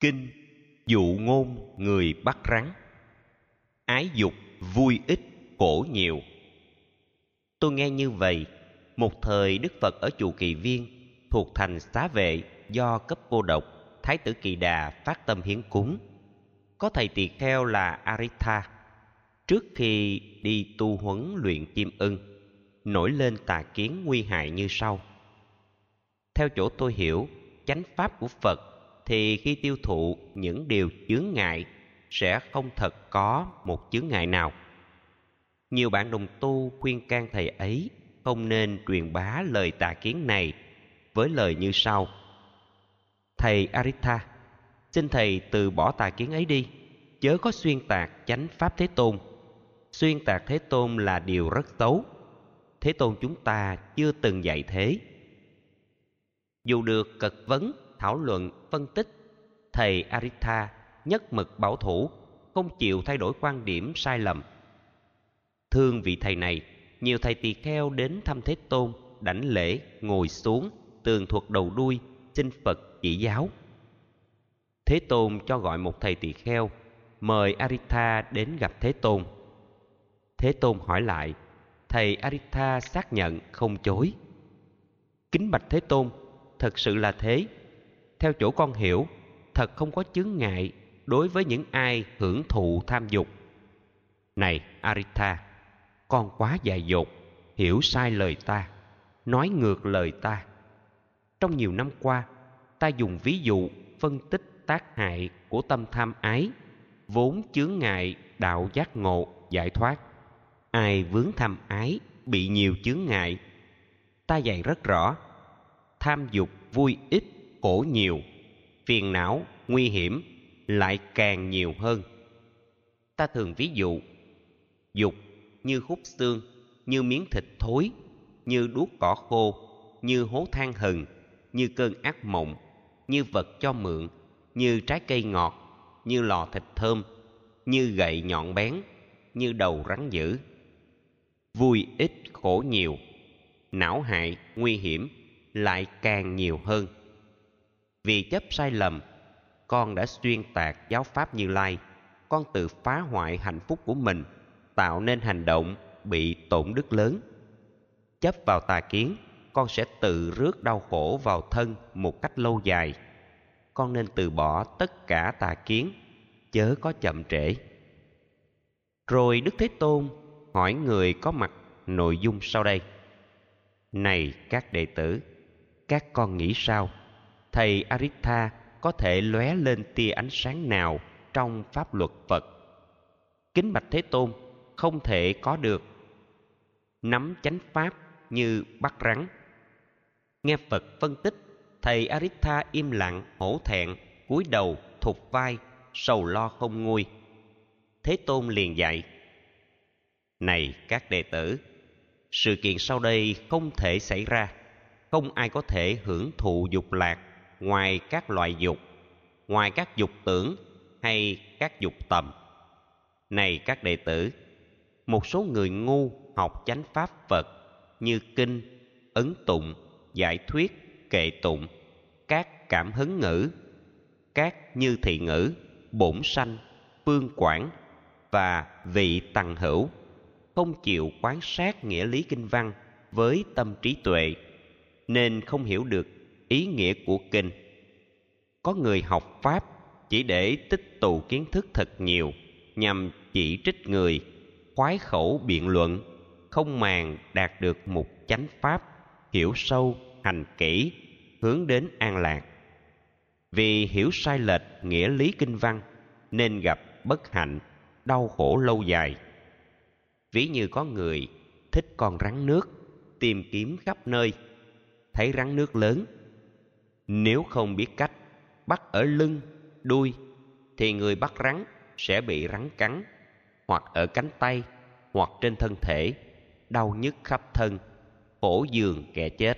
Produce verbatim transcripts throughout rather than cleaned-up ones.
Kinh dụ ngôn người bắt rắn. Ái dục vui ít khổ nhiều. Tôi nghe như vậy, một thời Đức Phật ở chùa Kỳ Viên thuộc thành Xá Vệ do cấp cô độc, Thái tử Kỳ Đà phát tâm hiến cúng. Có thầy tỳ kheo là Aritha, trước khi đi tu huấn luyện chim ưng, nổi lên tà kiến nguy hại như sau. Theo chỗ tôi hiểu chánh pháp của Phật thì khi tiêu thụ những điều chướng ngại sẽ không thật có một chướng ngại nào. Nhiều bạn đồng tu khuyên can thầy ấy không nên truyền bá lời tà kiến này với lời như sau: Thầy Aritha, xin thầy từ bỏ tà kiến ấy đi, chớ có xuyên tạc chánh pháp Thế Tôn. Xuyên tạc Thế Tôn là điều rất xấu. Thế Tôn chúng ta chưa từng dạy thế. Dù được cật vấn, thảo luận, phân tích, thầy Aritha nhất mực bảo thủ, không chịu thay đổi quan điểm sai lầm. Thương vị thầy này, nhiều thầy tỳ kheo đến thăm Thế Tôn, đảnh lễ, ngồi xuống, tường thuật đầu đuôi, xin Phật chỉ giáo. Thế Tôn cho gọi một thầy tỳ kheo, mời Aritha đến gặp Thế Tôn. Thế Tôn hỏi lại, thầy Aritha xác nhận không chối. Kính bạch Thế Tôn, thật sự là thế. Theo chỗ con hiểu, thật không có chướng ngại đối với những ai hưởng thụ tham dục. Này Aritha, con quá dại dột, hiểu sai lời ta, nói ngược lời ta. Trong nhiều năm qua, ta dùng ví dụ phân tích tác hại của tâm tham ái, vốn chướng ngại đạo giác ngộ, giải thoát. Ai vướng tham ái, bị nhiều chướng ngại. Ta dạy rất rõ, tham dục vui ít, khổ nhiều, phiền não, nguy hiểm lại càng nhiều hơn. Ta thường ví dụ, dục như khúc xương, như miếng thịt thối, như đuốc cỏ khô, như hố than hừng, như cơn ác mộng, như vật cho mượn, như trái cây ngọt, như lò thịt thơm, như gậy nhọn bén, như đầu rắn dữ. Vui ít khổ nhiều, não hại, nguy hiểm lại càng nhiều hơn. Vì chấp sai lầm, con đã xuyên tạc giáo pháp Như Lai. Con tự phá hoại hạnh phúc của mình, tạo nên hành động bị tổn đức lớn. Chấp vào tà kiến, con sẽ tự rước đau khổ vào thân một cách lâu dài. Con nên từ bỏ tất cả tà kiến, chớ có chậm trễ. Rồi Đức Thế Tôn hỏi người có mặt nội dung sau đây. Này các đệ tử, các con nghĩ sao? Thầy Aritha có thể lóe lên tia ánh sáng nào trong pháp luật Phật? Kính bạch Thế Tôn, không thể có được. Nắm chánh pháp như bắt rắn. Nghe Phật phân tích, thầy Aritha im lặng, hổ thẹn, cúi đầu, thụt vai, sầu lo không nguôi. Thế Tôn liền dạy: Này các đệ tử, sự kiện sau đây không thể xảy ra. Không ai có thể hưởng thụ dục lạc ngoài các loại dục, ngoài các dục tưởng hay các dục tầm. Này các đệ tử, một số người ngu học chánh pháp Phật như kinh, ấn tụng, giải thuyết, kệ tụng, các cảm hứng ngữ, các như thị ngữ, bổn sanh, phương quảng và vị tằng hữu, không chịu quán sát nghĩa lý kinh văn với tâm trí tuệ, nên không hiểu được ý nghĩa của kinh. Có người học pháp chỉ để tích tụ kiến thức thật nhiều, nhằm chỉ trích người, khoái khẩu biện luận, không màng đạt được một chánh pháp, hiểu sâu, hành kỹ, hướng đến an lạc. Vì hiểu sai lệch nghĩa lý kinh văn nên gặp bất hạnh, đau khổ lâu dài. Ví như có người thích con rắn nước, tìm kiếm khắp nơi, thấy rắn nước lớn. Nếu không biết cách bắt ở lưng, đuôi, thì người bắt rắn sẽ bị rắn cắn, hoặc ở cánh tay, hoặc trên thân thể, đau nhức khắp thân, khổ giường kẻ chết.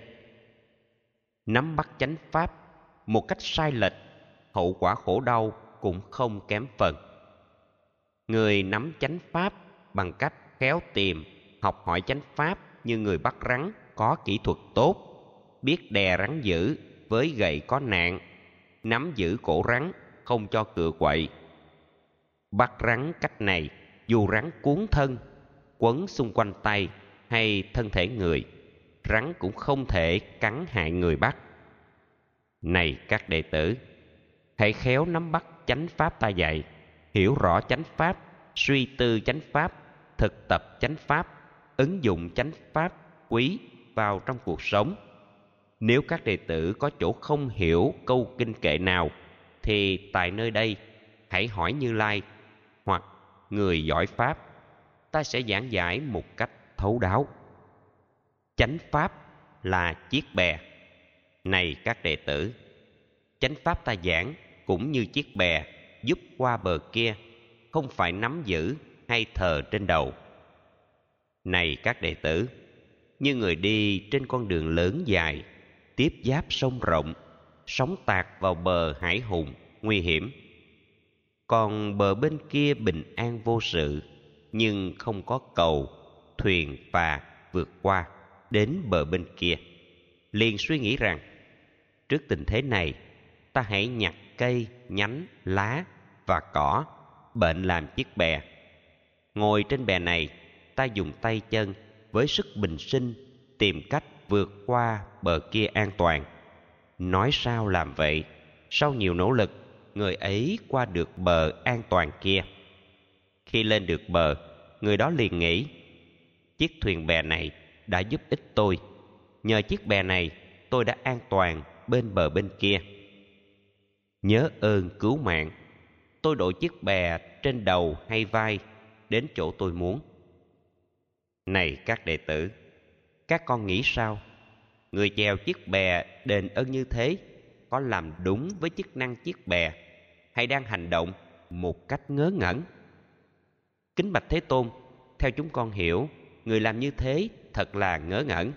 Nắm bắt chánh pháp một cách sai lệch, hậu quả khổ đau cũng không kém phần. Người nắm chánh pháp bằng cách khéo tìm, học hỏi chánh pháp như người bắt rắn có kỹ thuật tốt, biết đè rắn dữ với gậy có nạn, nắm giữ cổ rắn, không cho cựa quậy. Bắt rắn cách này, dù rắn cuốn thân, quấn xung quanh tay hay thân thể người, rắn cũng không thể cắn hại người bắt. Này các đệ tử, hãy khéo nắm bắt chánh pháp ta dạy, hiểu rõ chánh pháp, suy tư chánh pháp, thực tập chánh pháp, ứng dụng chánh pháp quý vào trong cuộc sống. Nếu các đệ tử có chỗ không hiểu câu kinh kệ nào, thì tại nơi đây hãy hỏi Như Lai hoặc người giỏi pháp, ta sẽ giảng giải một cách thấu đáo. Chánh pháp là chiếc bè. Này các đệ tử, chánh pháp ta giảng cũng như chiếc bè giúp qua bờ kia, không phải nắm giữ hay thờ trên đầu. Này các đệ tử, như người đi trên con đường lớn dài, tiếp giáp sông rộng, sóng tạt vào bờ hải hùng, nguy hiểm. Còn bờ bên kia bình an vô sự, nhưng không có cầu, thuyền phà vượt qua đến bờ bên kia. Liền suy nghĩ rằng, trước tình thế này, ta hãy nhặt cây, nhánh, lá và cỏ, bệnh làm chiếc bè. Ngồi trên bè này, ta dùng tay chân với sức bình sinh tìm cách vượt qua bờ kia an toàn. Nói sao làm vậy, sau nhiều nỗ lực, người ấy qua được bờ an toàn kia. Khi lên được bờ, người đó liền nghĩ, chiếc thuyền bè này đã giúp ích tôi. Nhờ chiếc bè này, tôi đã an toàn bên bờ bên kia. Nhớ ơn cứu mạng, tôi đội chiếc bè trên đầu hay vai đến chỗ tôi muốn. Này các đệ tử, các con nghĩ sao? Người chèo chiếc bè đền ơn như thế có làm đúng với chức năng chiếc bè, hay đang hành động một cách ngớ ngẩn? Kính bạch Thế Tôn, theo chúng con hiểu, người làm như thế thật là ngớ ngẩn.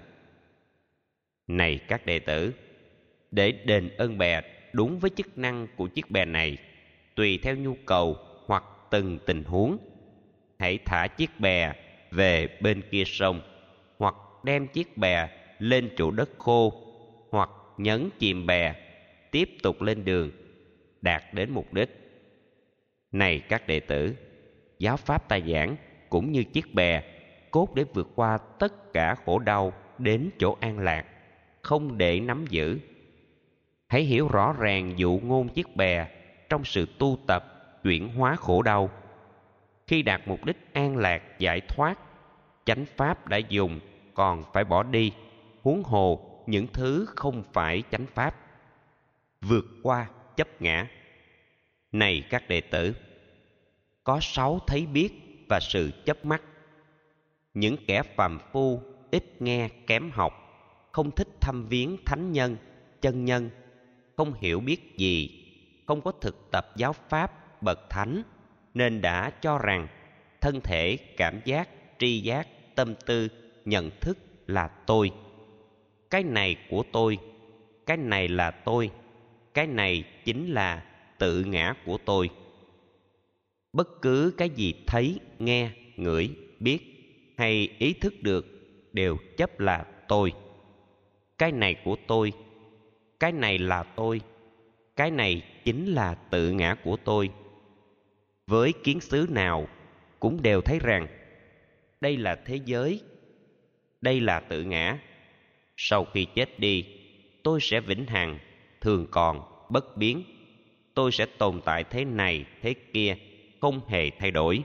Này các đệ tử, để đền ơn bè đúng với chức năng của chiếc bè này, tùy theo nhu cầu hoặc từng tình huống, hãy thả chiếc bè về bên kia sông, hoặc đem chiếc bè lên chỗ đất khô, hoặc nhấn chìm bè, tiếp tục lên đường, đạt đến mục đích. Này các đệ tử, giáo pháp ta giảng cũng như chiếc bè, cốt để vượt qua tất cả khổ đau đến chỗ an lạc, không để nắm giữ. Hãy hiểu rõ ràng dụ ngôn chiếc bè trong sự tu tập chuyển hóa khổ đau. Khi đạt mục đích an lạc giải thoát, chánh pháp đã dùng còn phải bỏ đi, huống hồ những thứ không phải chánh pháp. Vượt qua chấp ngã. Này các đệ tử, có sáu thấy biết và sự chấp mắc. Những kẻ phàm phu, ít nghe, kém học, không thích thăm viếng thánh nhân, chân nhân, không hiểu biết gì, không có thực tập giáo pháp bậc thánh, nên đã cho rằng thân thể, cảm giác, tri giác, tâm tư, nhận thức là tôi. Cái này của tôi, cái này là tôi, cái này chính là tự ngã của tôi. Bất cứ cái gì thấy, nghe, ngửi, biết hay ý thức được đều chấp là tôi. Cái này của tôi, cái này là tôi, cái này chính là tự ngã của tôi. Với kiến xứ nào cũng đều thấy rằng đây là thế giới, đây là tự ngã. Sau khi chết đi, tôi sẽ vĩnh hằng, thường còn, bất biến. Tôi sẽ tồn tại thế này, thế kia, không hề thay đổi.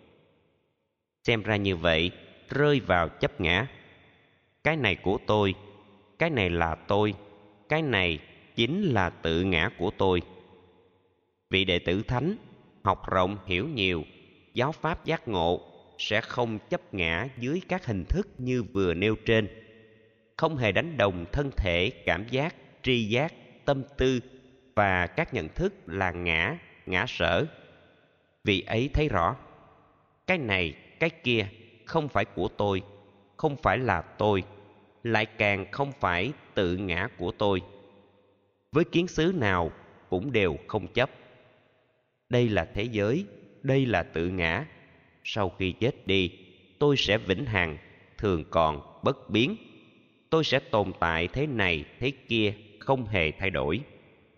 Xem ra như vậy, rơi vào chấp ngã. Cái này của tôi, cái này là tôi, cái này chính là tự ngã của tôi. Vị đệ tử thánh, học rộng hiểu nhiều, giáo pháp giác ngộ, sẽ không chấp ngã dưới các hình thức như vừa nêu trên, không hề đánh đồng thân thể, cảm giác, tri giác, tâm tư và các nhận thức là ngã, ngã sở. Vị ấy thấy rõ, cái này, cái kia không phải của tôi, không phải là tôi, lại càng không phải tự ngã của tôi. Với kiến xứ nào cũng đều không chấp. Đây là thế giới, đây là tự ngã. Sau khi chết đi, tôi sẽ vĩnh hằng, thường còn, bất biến. Tôi sẽ tồn tại thế này, thế kia, không hề thay đổi.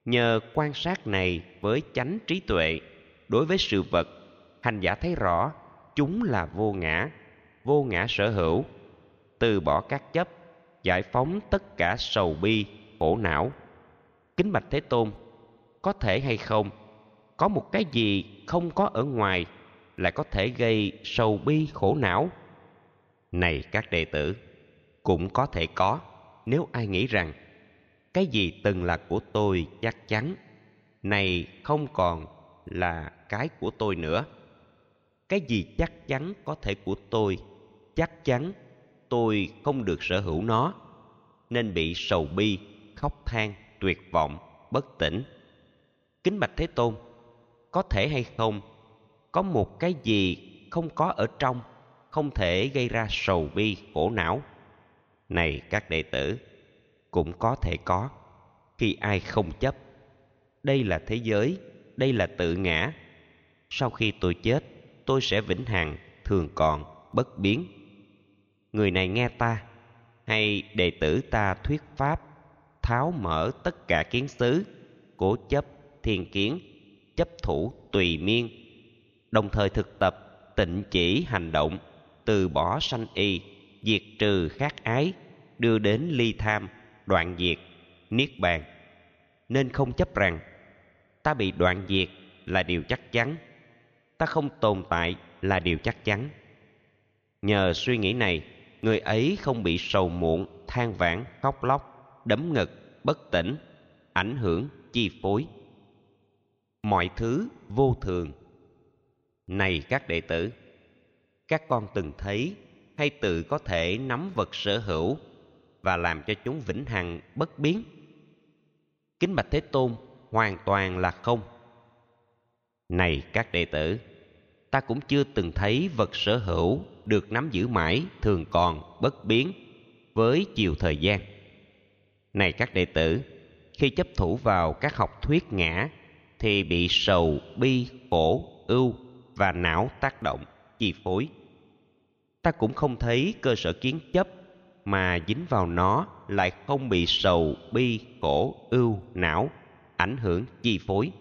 Nhờ quan sát này với chánh trí tuệ đối với sự vật, hành giả thấy rõ chúng là vô ngã, vô ngã sở hữu, từ bỏ các chấp, giải phóng tất cả sầu bi, khổ não. Kính bạch Thế Tôn, có thể hay không, có một cái gì không có ở ngoài lại có thể gây sầu bi khổ não? Này các đệ tử, cũng có thể có, nếu ai nghĩ rằng cái gì từng là của tôi chắc chắn, này không còn là cái của tôi nữa. Cái gì chắc chắn có thể của tôi, chắc chắn tôi không được sở hữu nó, nên bị sầu bi, khóc than, tuyệt vọng, bất tỉnh. Kính bạch Thế Tôn, có thể hay không, có một cái gì không có ở trong, không thể gây ra sầu bi khổ não? Này các đệ tử, cũng có thể có, khi ai không chấp. Đây là thế giới, đây là tự ngã. Sau khi tôi chết, tôi sẽ vĩnh hằng, thường còn, bất biến. Người này nghe ta, hay đệ tử ta thuyết pháp, tháo mở tất cả kiến xứ, cố chấp, thiên kiến, chấp thủ tùy miên, đồng thời thực tập tịnh chỉ hành động, từ bỏ sanh y, diệt trừ khát ái, đưa đến ly tham, đoạn diệt, niết bàn. Nên không chấp rằng ta bị đoạn diệt là điều chắc chắn, ta không tồn tại là điều chắc chắn. Nhờ suy nghĩ này, người ấy không bị sầu muộn, than vãn, khóc lóc, đấm ngực, bất tỉnh, ảnh hưởng, chi phối. Mọi thứ vô thường. Này các đệ tử, các con từng thấy hay tự có thể nắm vật sở hữu và làm cho chúng vĩnh hằng bất biến? Kính bạch Thế Tôn, hoàn toàn là không. Này các đệ tử, ta cũng chưa từng thấy vật sở hữu được nắm giữ mãi, thường còn, bất biến với chiều thời gian. Này các đệ tử, khi chấp thủ vào các học thuyết ngã thì bị sầu, bi, khổ, ưu và não tác động, chi phối. Ta cũng không thấy cơ sở kiến chấp mà dính vào nó lại không bị sầu, bi, khổ, ưu, não ảnh hưởng, chi phối.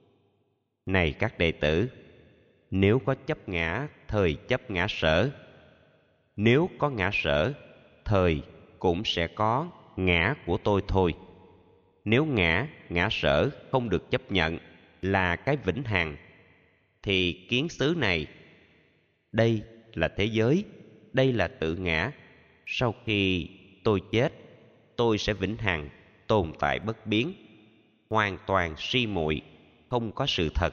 Này các đệ tử, nếu có chấp ngã, thời chấp ngã sở. Nếu có ngã sở, thời cũng sẽ có ngã của tôi thôi. Nếu ngã, ngã sở không được chấp nhận là cái vĩnh hằng, thì kiến xứ này, đây là thế giới, đây là tự ngã, sau khi tôi chết, tôi sẽ vĩnh hằng, tồn tại bất biến, hoàn toàn si muội, không có sự thật.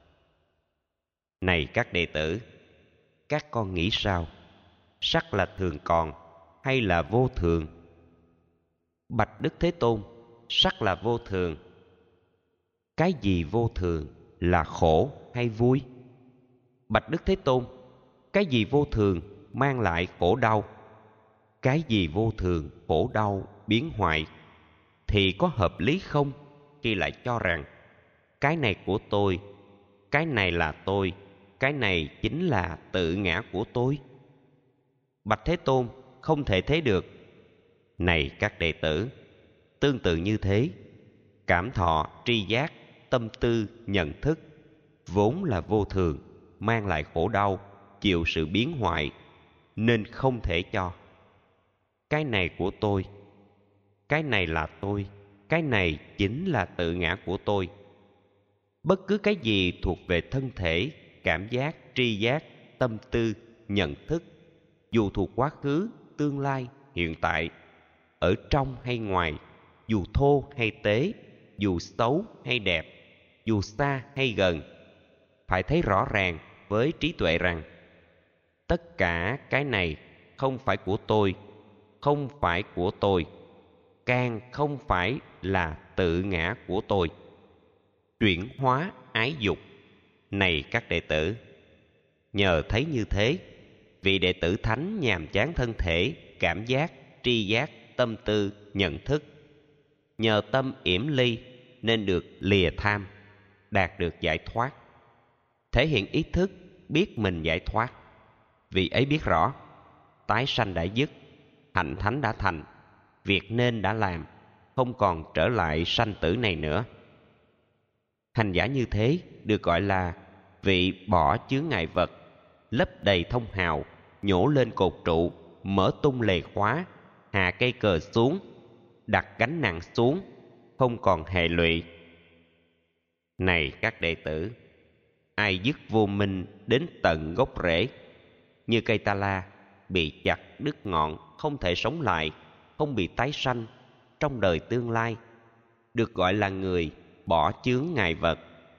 Này các đệ tử, các con nghĩ sao? Sắc là thường còn hay là vô thường? Bạch Đức Thế Tôn, sắc là vô thường. Cái gì vô thường, là khổ hay vui? Bạch Đức Thế Tôn, cái gì vô thường mang lại khổ đau? Cái gì vô thường, khổ đau, biến hoại? Thì có hợp lý không khi lại cho rằng cái này của tôi, cái này là tôi, cái này chính là tự ngã của tôi? Bạch Thế Tôn, không thể thế được. Này các đệ tử, tương tự như thế, cảm thọ, tri giác, tâm tư, nhận thức vốn là vô thường, mang lại khổ đau, chịu sự biến hoại, nên không thể cho. Cái này của tôi, cái này là tôi, cái này chính là tự ngã của tôi. Bất cứ cái gì thuộc về thân thể, cảm giác, tri giác, tâm tư, nhận thức, dù thuộc quá khứ, tương lai, hiện tại, ở trong hay ngoài, dù thô hay tế, dù xấu hay đẹp, dù xa hay gần, phải thấy rõ ràng với trí tuệ rằng tất cả cái này không phải của tôi, không phải của tôi, càng không phải là tự ngã của tôi. Chuyển hóa ái dục. Này các đệ tử, nhờ thấy như thế, vị đệ tử thánh nhàm chán thân thể, cảm giác, tri giác, tâm tư, nhận thức, nhờ tâm yểm ly nên được lìa tham, đạt được giải thoát, thể hiện ý thức biết mình giải thoát. Vị ấy biết rõ tái sanh đã dứt, hạnh thánh đã thành, việc nên đã làm, không còn trở lại sanh tử này nữa. Hành giả như thế được gọi là vị bỏ chướng ngại vật, lấp đầy thông hào, nhổ lên cột trụ, mở tung lề khóa, hạ cây cờ xuống, đặt gánh nặng xuống, không còn hệ lụy. Này các đệ tử, ai dứt vô minh đến tận gốc rễ, như cây ta la bị chặt đứt ngọn, không thể sống lại, không bị tái sanh trong đời tương lai, được gọi là người bỏ chướng ngại vật.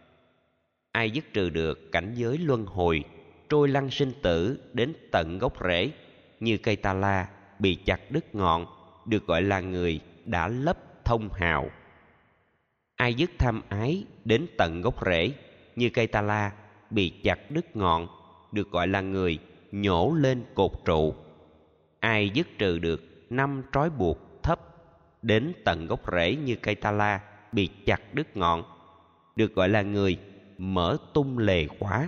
Ai dứt trừ được cảnh giới luân hồi, trôi lăn sinh tử đến tận gốc rễ, như cây ta la bị chặt đứt ngọn, được gọi là người đã lấp thông hào. Ai dứt tham ái đến tận gốc rễ, như cây ta la bị chặt đứt ngọn, được gọi là người nhổ lên cột trụ. Ai dứt trừ được năm trói buộc thấp đến tận gốc rễ, như cây ta la bị chặt đứt ngọn, được gọi là người mở tung lề khóa.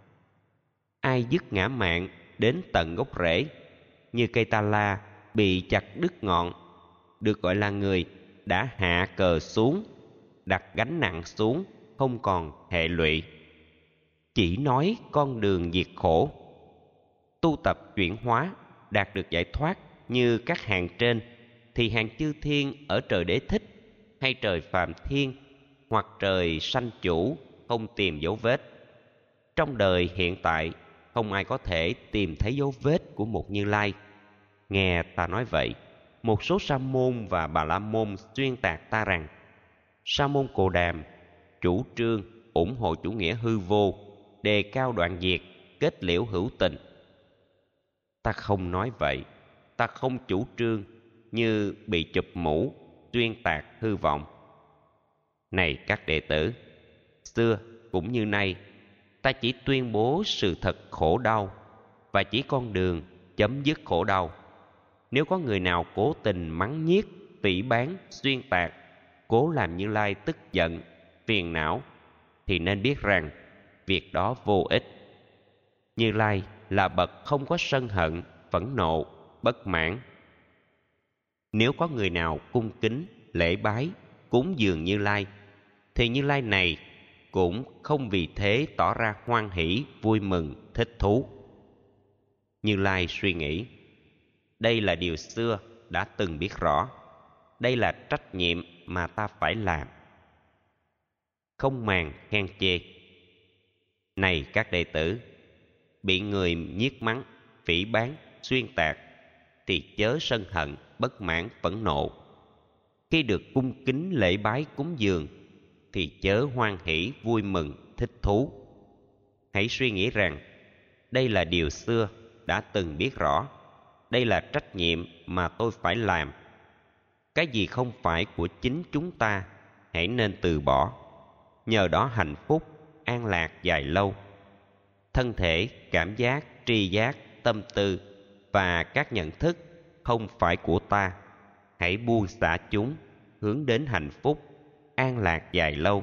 Ai dứt ngã mạn đến tận gốc rễ, như cây ta la bị chặt đứt ngọn, được gọi là người đã hạ cờ xuống, đặt gánh nặng xuống, không còn hệ lụy. Chỉ nói con đường diệt khổ, tu tập chuyển hóa, đạt được giải thoát như các hàng trên, thì hàng chư thiên ở trời Đế Thích hay trời Phạm Thiên hoặc trời Sanh Chủ không tìm dấu vết. Trong đời hiện tại, không ai có thể tìm thấy dấu vết của một Như Lai. Nghe ta nói vậy, một số sa môn và bà la môn xuyên tạc ta rằng Sa môn Cồ Đàm chủ trương ủng hộ chủ nghĩa hư vô, đề cao đoạn diệt, kết liễu hữu tình. Ta không nói vậy, ta không chủ trương như bị chụp mũ, xuyên tạc hư vọng. Này các đệ tử, xưa cũng như nay, ta chỉ tuyên bố sự thật khổ đau và chỉ con đường chấm dứt khổ đau. Nếu có người nào cố tình mắng nhiếc, phỉ báng, xuyên tạc, cố làm Như Lai tức giận, phiền não, thì nên biết rằng việc đó vô ích. Như Lai là bậc không có sân hận, phẫn nộ, bất mãn. Nếu có người nào cung kính, lễ bái, cúng dường Như Lai, thì Như Lai này cũng không vì thế tỏ ra hoan hỷ, vui mừng, thích thú. Như Lai suy nghĩ, đây là điều xưa đã từng biết rõ, đây là trách nhiệm mà ta phải làm. Không màng khen chê. Này các đệ tử, bị người nhiếc mắng, phỉ báng, xuyên tạc, thì chớ sân hận, bất mãn, phẫn nộ. Khi được cung kính lễ bái cúng dường, thì chớ hoan hỷ, vui mừng, thích thú. Hãy suy nghĩ rằng, đây là điều xưa đã từng biết rõ, đây là trách nhiệm mà tôi phải làm. Cái gì không phải của chính chúng ta, hãy nên từ bỏ. Nhờ đó hạnh phúc, an lạc dài lâu. Thân thể, cảm giác, tri giác, tâm tư và các nhận thức không phải của ta. Hãy buông xả chúng, hướng đến hạnh phúc, an lạc dài lâu.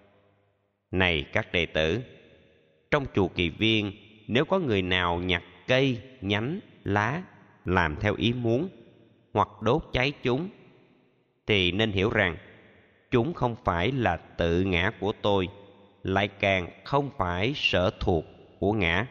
Này các đệ tử, trong chùa Kỳ Viên, nếu có người nào nhặt cây, nhánh, lá, làm theo ý muốn, hoặc đốt cháy chúng, thì nên hiểu rằng chúng không phải là tự ngã của tôi, lại càng không phải sở thuộc của ngã.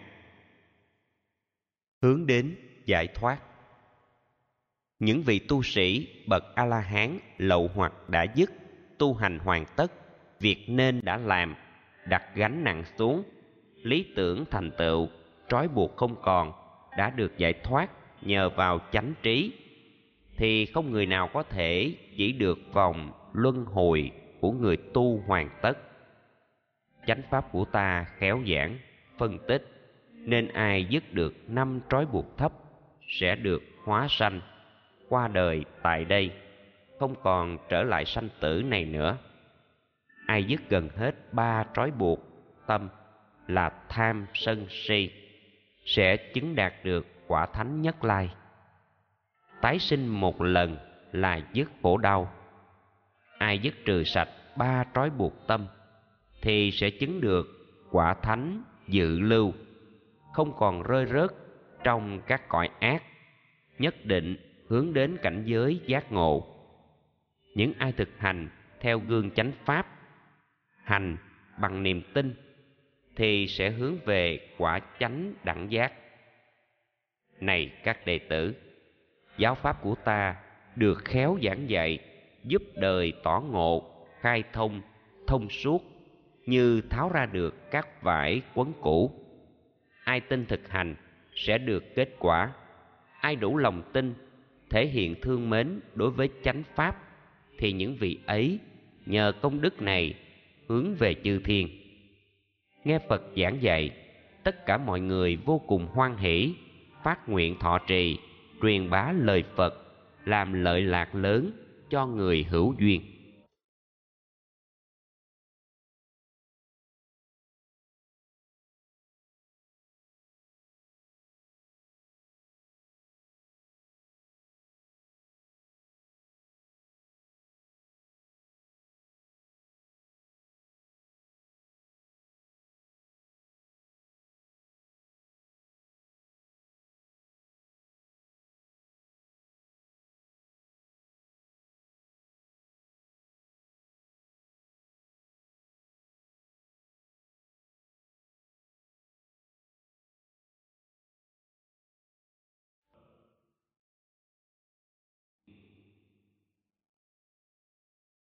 Hướng đến giải thoát. Những vị tu sĩ bậc A-la-hán lậu hoặc đã dứt, tu hành hoàn tất, việc nên đã làm, đặt gánh nặng xuống, lý tưởng thành tựu, trói buộc không còn, đã được giải thoát nhờ vào chánh trí, thì không người nào có thể chỉ được vòng luân hồi của người tu hoàn tất. Chánh pháp của ta khéo giảng, phân tích, nên ai dứt được năm trói buộc thấp sẽ được hóa sanh, qua đời tại đây, không còn trở lại sanh tử này nữa. Ai dứt gần hết ba trói buộc tâm là tham, sân, si, sẽ chứng đạt được quả thánh Nhất Lai. Tái sinh một lần là dứt khổ đau. Ai dứt trừ sạch ba trói buộc tâm thì sẽ chứng được quả thánh dự lưu, không còn rơi rớt trong các cõi ác, nhất định hướng đến cảnh giới giác ngộ. Những ai thực hành theo gương chánh pháp, hành bằng niềm tin thì sẽ hướng về quả chánh đẳng giác. Này các đệ tử, giáo pháp của ta được khéo giảng dạy, giúp đời tỏ ngộ, khai thông, thông suốt, như tháo ra được các vải quấn cũ. Ai tin thực hành sẽ được kết quả. Ai đủ lòng tin, thể hiện thương mến đối với chánh pháp, thì những vị ấy nhờ công đức này hướng về chư thiên. Nghe Phật giảng dạy, tất cả mọi người vô cùng hoan hỷ, phát nguyện thọ trì, truyền bá lời Phật, làm lợi lạc lớn cho người hữu duyên.